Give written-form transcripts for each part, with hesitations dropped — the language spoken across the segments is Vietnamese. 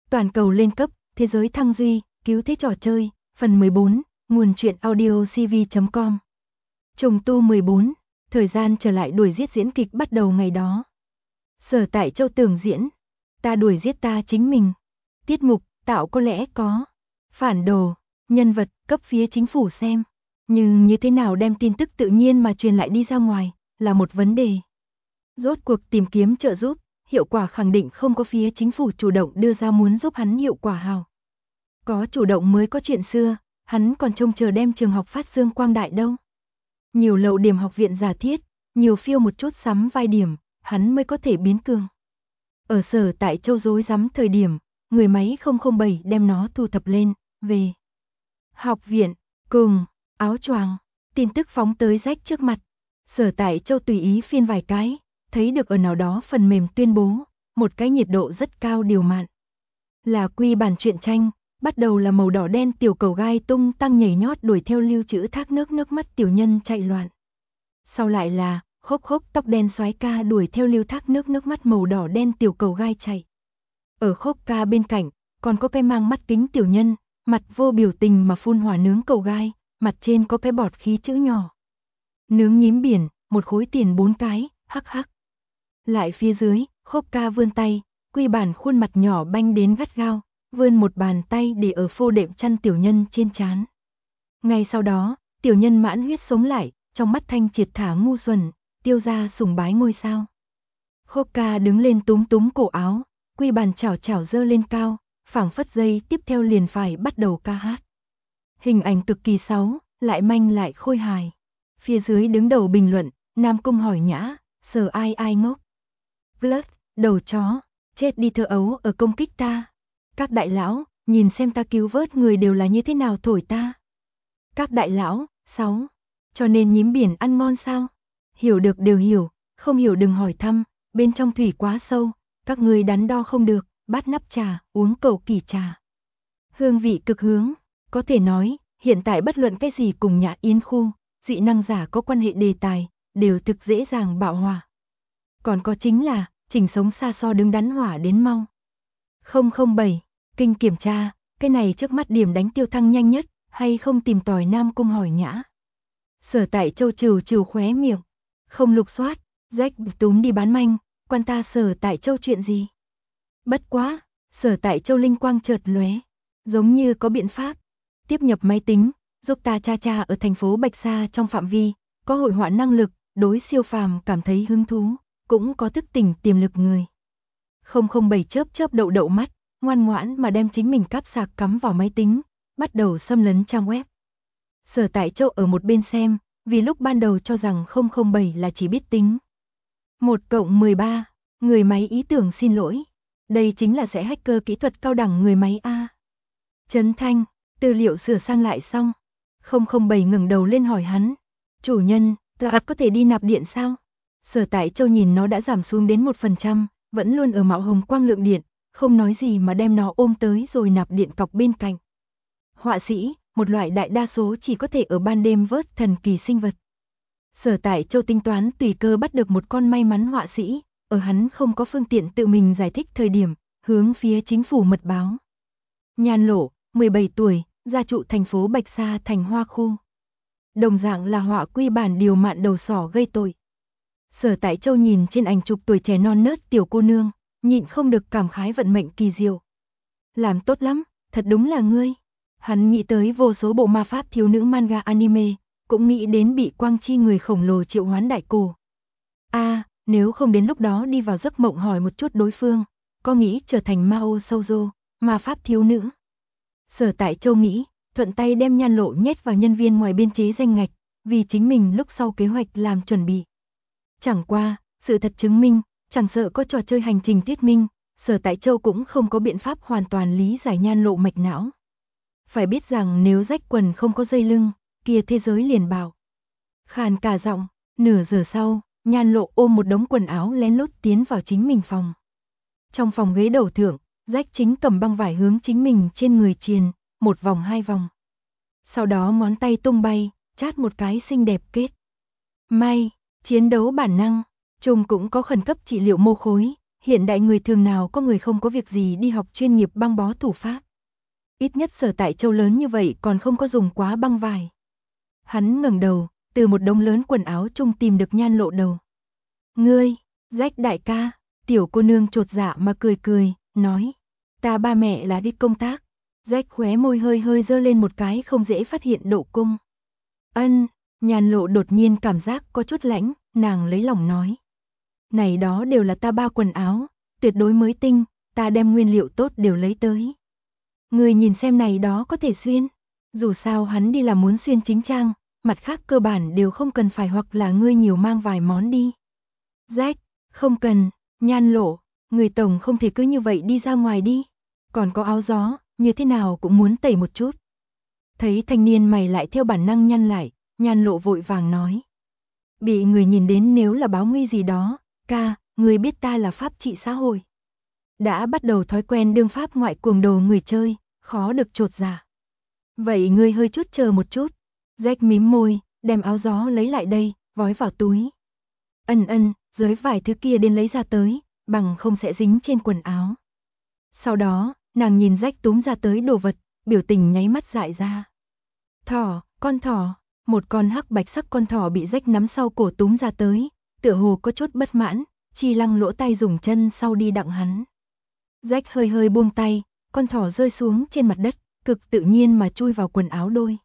Toàn cầu lên cấp, thế giới thăng duy, cứu thế trò chơi, phần 14, nguồn truyện audio cv.com. Trùng tu 14, thời gian trở lại đuổi giết diễn kịch bắt đầu ngày đó. Sở Tại Châu tường diễn, ta đuổi giết ta chính mình. Tiết mục, tạo có lẽ có. Phản đồ, nhân vật, cấp phía chính phủ xem. Nhưng như thế nào đem tin tức tự nhiên mà truyền lại đi ra ngoài, là một vấn đề. Rốt cuộc tìm kiếm trợ giúp, hiệu quả khẳng định không có phía chính phủ chủ động đưa ra muốn giúp hắn hiệu quả hào. Có chủ động mới có chuyện xưa, hắn còn trông chờ đem trường học phát dương quang đại đâu. Nhiều lậu điểm học viện giả thiết, nhiều phiêu một chút sắm vai điểm, hắn mới có thể biến cường. Ở Sở Tại Châu rối rắm thời điểm, người máy 007 đem nó thu thập lên, về học viện, cùng, áo choàng, tin tức phóng tới rách trước mặt. Sở Tại Châu tùy ý phiên vài cái, thấy được ở nào đó phần mềm tuyên bố, một cái nhiệt độ rất cao điều mạn. Là quy bản truyện tranh, bắt đầu là màu đỏ đen tiểu cầu gai tung tăng nhảy nhót đuổi theo lưu trữ thác nước mắt tiểu nhân chạy loạn. Sau lại là khốc tóc đen soái ca đuổi theo lưu thác nước mắt màu đỏ đen tiểu cầu gai chạy. Ở khốc ca bên cạnh, còn có cái mang mắt kính tiểu nhân, mặt vô biểu tình mà phun hỏa nướng cầu gai, mặt trên có cái bọt khí chữ nhỏ. Nướng nhím biển, một khối tiền 4 cái, hắc hắc. Lại phía dưới, khốc ca vươn tay, quy bản khuôn mặt nhỏ banh đến gắt gao, vươn một bàn tay để ở phô đệm chăn tiểu nhân trên trán. Ngay sau đó, tiểu nhân mãn huyết sống lại, trong mắt thanh triệt thả ngu xuẩn, tiêu ra sùng bái ngôi sao. Khốc ca đứng lên túm cổ áo, quy bản chảo dơ lên cao, phảng phất giây tiếp theo liền phải bắt đầu ca hát. Hình ảnh cực kỳ xấu, lại manh lại khôi hài. Phía dưới đứng đầu bình luận, Nam Cung hỏi nhã, Sở ai ngốc. Blood, đầu chó, chết đi thơ ấu ở công kích ta. Các đại lão, nhìn xem ta cứu vớt người đều là như thế nào thổi ta. Các đại lão, 6. Cho nên nhím biển ăn ngon sao? Hiểu được đều hiểu, không hiểu đừng hỏi thăm, bên trong thủy quá sâu, các người đắn đo không được, bát nắp trà, uống cầu kỳ trà. Hương vị cực hướng, có thể nói, hiện tại bất luận cái gì cùng Nhã Yến khu, dị năng giả có quan hệ đề tài, đều thực dễ dàng bạo hỏa. Còn có chính là, chỉnh sống xa so đứng đắn hỏa đến mau. 007, kinh kiểm tra, cái này trước mắt điểm đánh tiêu thăng nhanh nhất, hay không tìm tòi Nam Cung hỏi nhã. Sở Tại Châu trừ khóe miệng, không lục soát, rách túm đi bán manh, quan ta Sở Tại Châu chuyện gì. Bất quá, Sở Tại Châu linh quang chợt lóe, giống như có biện pháp, tiếp nhập máy tính, giúp ta cha ở thành phố Bạch Sa trong phạm vi, có hội họa năng lực, đối siêu phàm cảm thấy hứng thú, cũng có thức tỉnh tiềm lực người. 007 chớp đậu mắt, ngoan ngoãn mà đem chính mình cáp sạc cắm vào máy tính, bắt đầu xâm lấn trang web. Sở Tại Châu ở một bên xem, vì lúc ban đầu cho rằng 007 là chỉ biết tính. 1+13, người máy ý tưởng xin lỗi. Đây chính là sẽ hacker kỹ thuật cao đẳng người máy A. Trấn Thanh, tư liệu sửa sang lại xong. 007 ngẩng đầu lên hỏi hắn. Chủ nhân, ta có thể đi nạp điện sao? Sở Tại Châu nhìn nó đã giảm xuống đến 1%, vẫn luôn ở mạo hồng quang lượng điện, không nói gì mà đem nó ôm tới rồi nạp điện cọc bên cạnh. Họa sĩ, một loại đại đa số chỉ có thể ở ban đêm vớt thần kỳ sinh vật. Sở Tại Châu tính toán tùy cơ bắt được một con may mắn họa sĩ, ở hắn không có phương tiện tự mình giải thích thời điểm, hướng phía chính phủ mật báo. Nhan Lộ, 17 tuổi, gia trụ thành phố Bạch Sa thành Hoa khu. Đồng dạng là họa quy bản điều mạn đầu sỏ gây tội. Sở Tại Châu nhìn trên ảnh chụp tuổi trẻ non nớt tiểu cô nương, nhịn không được cảm khái vận mệnh kỳ diệu. Làm tốt lắm, thật đúng là ngươi. Hắn nghĩ tới vô số bộ ma pháp thiếu nữ manga anime, cũng nghĩ đến bị quang chi người khổng lồ triệu hoán đại cổ. Nếu không đến lúc đó đi vào giấc mộng hỏi một chút đối phương, có nghĩ trở thành Mao Shoujo, ma pháp thiếu nữ. Sở Tại Châu nghĩ, thuận tay đem Nhan Lộ nhét vào nhân viên ngoài biên chế danh ngạch, vì chính mình lúc sau kế hoạch làm chuẩn bị. Chẳng qua, sự thật chứng minh, chẳng sợ có trò chơi hành trình thuyết minh, Sở Tại Châu cũng không có biện pháp hoàn toàn lý giải Nhan Lộ mạch não. Phải biết rằng nếu rách quần không có dây lưng, kia thế giới liền bảo. Khàn cả giọng, nửa giờ sau, Nhan Lộ ôm một đống quần áo lén lút tiến vào chính mình phòng. Trong phòng ghế đầu thượng, rách chính cầm băng vải hướng chính mình trên người triền, 1 vòng 2 vòng. Sau đó ngón tay tung bay, chát một cái xinh đẹp kết. May, chiến đấu bản năng, trùng cũng có khẩn cấp trị liệu mô khối, Hiện đại người thường nào có người không có việc gì đi học chuyên nghiệp băng bó thủ pháp. Ít nhất Sở Tại Châu lớn như vậy còn không có dùng quá băng vải. Hắn ngẩng đầu, từ một đống lớn quần áo chung tìm được Nhan Lộ đầu. Ngươi, Jack đại ca, tiểu cô nương chột dạ mà cười cười, nói. Ta ba mẹ là đi công tác. Jack khóe môi hơi hơi giơ lên một cái không dễ phát hiện độ cung. Ân, Nhan Lộ đột nhiên cảm giác có chút lãnh, nàng lấy lòng nói. Này đó đều là ta ba quần áo, tuyệt đối mới tinh, ta đem nguyên liệu tốt đều lấy tới. Ngươi nhìn xem này đó có thể xuyên. Dù sao hắn đi là muốn xuyên chính trang, mặt khác cơ bản đều không cần phải hoặc là ngươi nhiều mang vài món đi. Jack, không cần, Nhan Lộ, người tổng không thể cứ như vậy đi ra ngoài đi. Còn có áo gió, như thế nào cũng muốn tẩy một chút. Thấy thanh niên mày lại theo bản năng nhăn lại, Nhan Lộ vội vàng nói. Bị người nhìn đến nếu là báo nguy gì đó, ca, người biết ta là pháp trị xã hội. Đã bắt đầu thói quen đương pháp ngoại cuồng đồ người chơi, khó được chột dạ. Vậy ngươi hơi chút chờ một chút. Jack mím môi, đem áo gió lấy lại đây, vói vào túi. Ân, giới vải thứ kia đến lấy ra tới, bằng không sẽ dính trên quần áo. Sau đó, nàng nhìn Jack túm ra tới đồ vật, biểu tình nháy mắt dại ra. Thỏ, con thỏ, một con hắc bạch sắc con thỏ bị Jack nắm sau cổ túm ra tới, tựa hồ có chút bất mãn, Chi Lăng lỗ tay dùng chân sau đi đặng hắn. Jack hơi hơi buông tay, con thỏ rơi xuống trên mặt đất, cực tự nhiên mà chui vào quần áo đôi.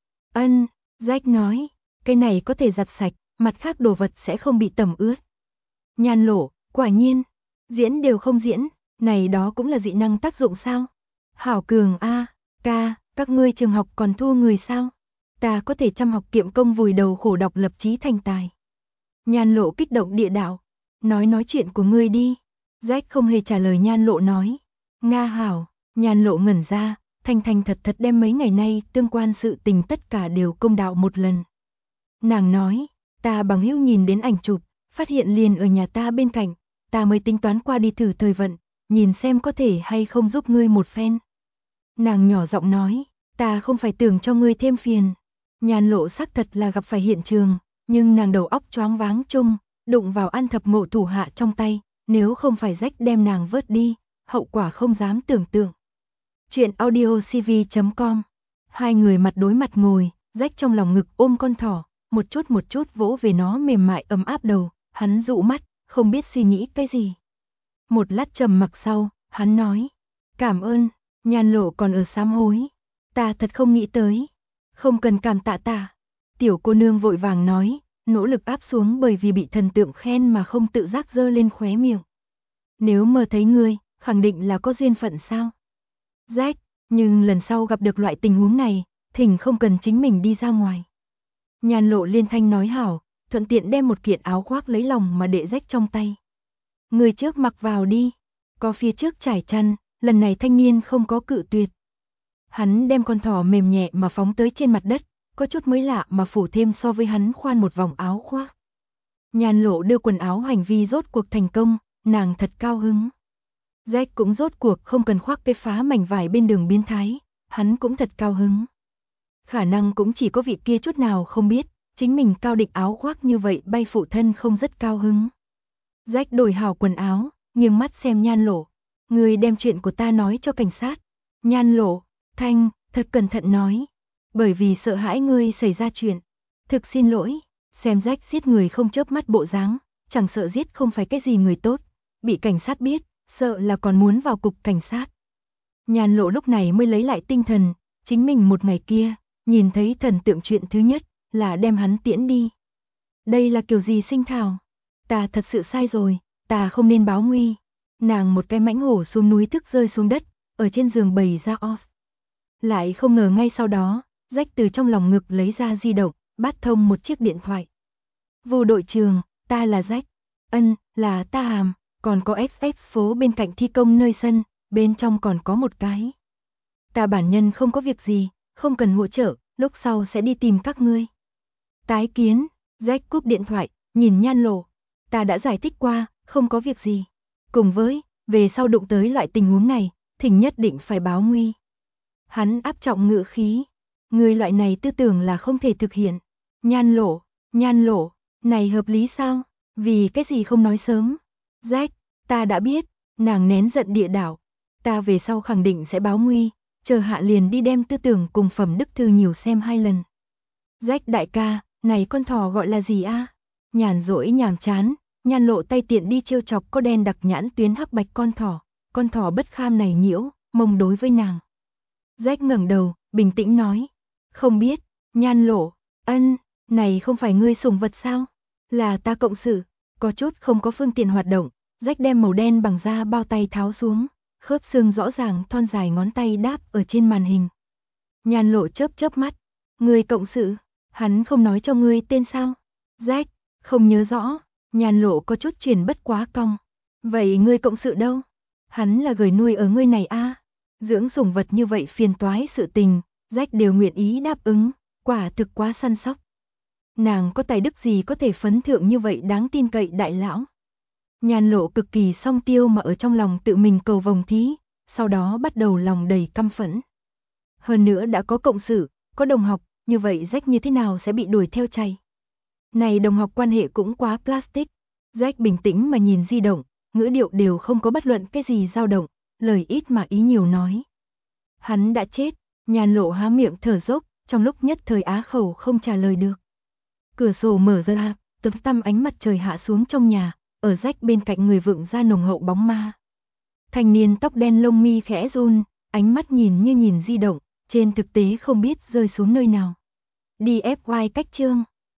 Ân, Jack nói, cái này có thể giặt sạch, mặt khác đồ vật sẽ không bị tẩm ướt. Nhan Lộ, quả nhiên, diễn đều không diễn, này đó cũng là dị năng tác dụng sao? Hảo cường a, ca, các ngươi trường học còn thua người sao? Ta có thể chăm học kiệm công vùi đầu khổ đọc lập chí thành tài. Nhan Lộ kích động địa đạo, nói chuyện của ngươi đi. Jack không hề trả lời Nhan Lộ nói. Nga hảo, Nhan Lộ ngẩn ra, thành thật đem mấy ngày nay tương quan sự tình tất cả đều công đạo một lần. Nàng nói, ta bằng hữu nhìn đến ảnh chụp, phát hiện liền ở nhà ta bên cạnh, ta mới tính toán qua đi thử thời vận, nhìn xem có thể hay không giúp ngươi một phen. Nàng nhỏ giọng nói, ta không phải tưởng cho ngươi thêm phiền. Nhan Lộ xác thật là gặp phải hiện trường, nhưng nàng đầu óc choáng váng chung, đụng vào An Thập Ngộ thủ hạ trong tay, nếu không phải Jack đem nàng vớt đi, hậu quả không dám tưởng tượng. Chuyện audiocv.com. Hai người mặt đối mặt ngồi, Jack trong lòng ngực ôm con thỏ, một chút vỗ về nó mềm mại ấm áp đầu, hắn dụ mắt, không biết suy nghĩ cái gì. Một lát trầm mặc sau, hắn nói, cảm ơn. Nhan Lộ còn ở sám hối, ta thật không nghĩ tới. Không cần cảm tạ ta. Tiểu cô nương vội vàng nói, nỗ lực áp xuống bởi vì bị thần tượng khen mà không tự giác giơ lên khóe miệng. Nếu mơ thấy ngươi, khẳng định là có duyên phận sao? Jack, nhưng lần sau gặp được loại tình huống này, thỉnh không cần chính mình đi ra ngoài. Nhan Lộ liên thanh nói hảo, thuận tiện đem một kiện áo khoác lấy lòng mà để Jack trong tay. Người trước mặc vào đi, có phía trước trải chăn, lần này thanh niên không có cự tuyệt. Hắn đem con thỏ mềm nhẹ mà phóng tới trên mặt đất, có chút mới lạ mà phủ thêm so với hắn khoan một vòng áo khoác. Nhan Lộ đưa quần áo hành vi rốt cuộc thành công, nàng thật cao hứng. Jack cũng rốt cuộc không cần khoác cái phá mảnh vải bên đường biến thái, hắn cũng thật cao hứng. Khả năng cũng chỉ có vị kia chút nào không biết, chính mình cao định áo khoác như vậy bay phụ thân không rất cao hứng. Jack đổi hảo quần áo, nghiêng mắt xem Nhan Lộ. Người đem chuyện của ta nói cho cảnh sát. Nhan Lộ, Thanh, thật cẩn thận nói. Bởi vì sợ hãi ngươi xảy ra chuyện. Thực xin lỗi, xem Jack giết người không chớp mắt bộ dáng, chẳng sợ giết không phải cái gì người tốt. Bị cảnh sát biết, sợ là còn muốn vào cục cảnh sát. Nhan Lộ lúc này mới lấy lại tinh thần, chính mình một ngày kia, nhìn thấy thần tượng chuyện thứ nhất, là đem hắn tiễn đi. Đây là kiểu gì sinh thảo? Ta thật sự sai rồi, ta không nên báo nguy. Nàng một cái mãnh hổ xuống núi thức rơi xuống đất, ở trên giường bày ra os. Lại không ngờ ngay sau đó, Jack từ trong lòng ngực lấy ra di động, bắt thông một chiếc điện thoại. Vô đội trưởng, ta là Jack. Ân, là ta Hàm, còn có XX phố bên cạnh thi công nơi sân, bên trong còn có một cái. Ta bản nhân không có việc gì, không cần hỗ trợ, lúc sau sẽ đi tìm các ngươi. Tái kiến, Jack cúp điện thoại, nhìn Nhan Lộ. Ta đã giải thích qua, không có việc gì. Cùng với, về sau đụng tới loại tình huống này, thỉnh nhất định phải báo nguy. Hắn áp trọng ngữ khí. Người loại này tư tưởng là không thể thực hiện. Nhan Lộ, này hợp lý sao? Vì cái gì không nói sớm? Jack, Ta đã biết, nàng nén giận địa đạo. Ta về sau khẳng định sẽ báo nguy, chờ hạ liền đi đem tư tưởng cùng phẩm đức thư nhiều xem 2 lần. Rách đại ca, này con thỏ gọi là gì a? Nhàn rỗi nhàm chán, Nhan Lộ tay tiện đi trêu chọc có đen đặc nhãn tuyến hắc bạch con thỏ bất kham này nhiễu, mông đối với nàng. Rách ngẩng đầu, bình tĩnh nói, không biết. Nhan Lộ, ân, này không phải ngươi sủng vật sao? Là ta cộng sự, có chút không có phương tiện hoạt động. Rách đem màu đen bằng da bao tay tháo xuống, khớp xương rõ ràng thon dài ngón tay đáp ở trên màn hình. Nhan Lộ chớp chớp mắt, ngươi cộng sự, hắn không nói cho ngươi tên sao? Rách, không nhớ rõ. Nhan Lộ có chút chuyển bất quá cong. Vậy ngươi cộng sự đâu? Hắn là gửi nuôi ở ngươi này a. Dưỡng sủng vật như vậy phiền toái sự tình, Rách đều nguyện ý đáp ứng, quả thực quá săn sóc. Nàng có tài đức gì có thể phấn thượng như vậy đáng tin cậy đại lão. Nhan Lộ cực kỳ song tiêu mà ở trong lòng tự mình cầu vồng thí, sau đó bắt đầu lòng đầy căm phẫn. Hơn nữa đã có cộng sự, có đồng học, như vậy Rách như thế nào sẽ bị đuổi theo chạy? Này đồng học quan hệ cũng quá plastic. Rách bình tĩnh mà nhìn di động, ngữ điệu đều không có bất luận cái gì dao động, lời ít mà ý nhiều nói. Hắn đã chết. Nhan Lộ há miệng thở dốc, trong lúc nhất thời á khẩu không trả lời được. Cửa sổ mở ra, tối tăm ánh mặt trời hạ xuống trong nhà, ở Rách bên cạnh người vượng ra nồng hậu bóng ma. Thanh niên tóc đen lông mi khẽ run, ánh mắt nhìn như nhìn di động, trên thực tế không biết rơi xuống nơi nào. DFY cách chương